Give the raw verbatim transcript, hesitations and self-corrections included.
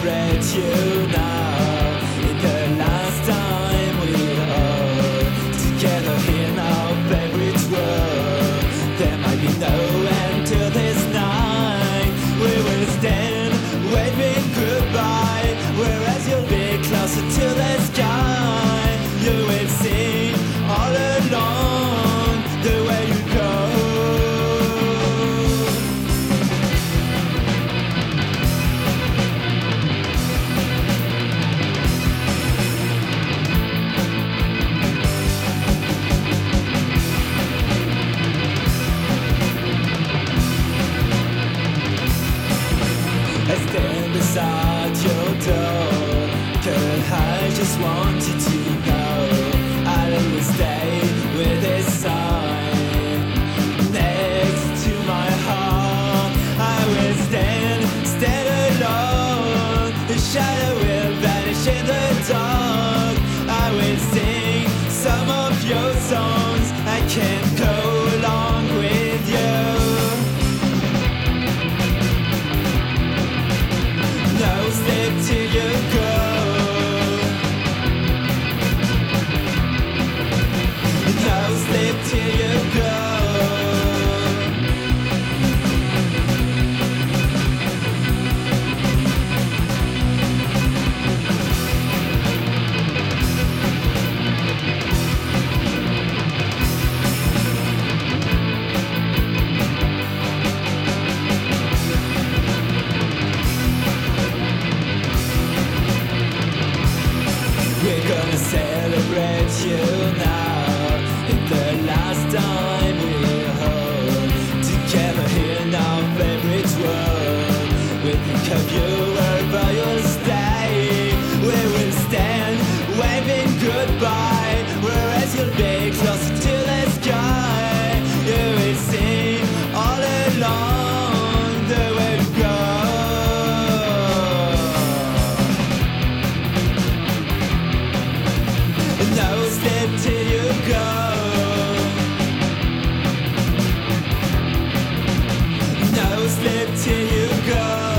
celebrate you now. In the last time we're all together in our favorite world, there might be no end to this night. We will stand waving goodbye, whereas you'll be closer to the sky. You will sing all along the way you go. I stand beside your door, 'cause I just want you to know I'll always stay with this sign next to my heart. I will stand, stand alone. The shadow will vanish in the dark. I will sing some of your songs. I can't go along with you. No sleep till you go. No sleep till you go. We're gonna celebrate you now. It's the last time we're home together in our favorite world. We think of you wherever you'll stay. We will stand waving goodbye, whereas you'll be closer to the sky. You will sing all along the way we go. No sleep till you go. No sleep till you go.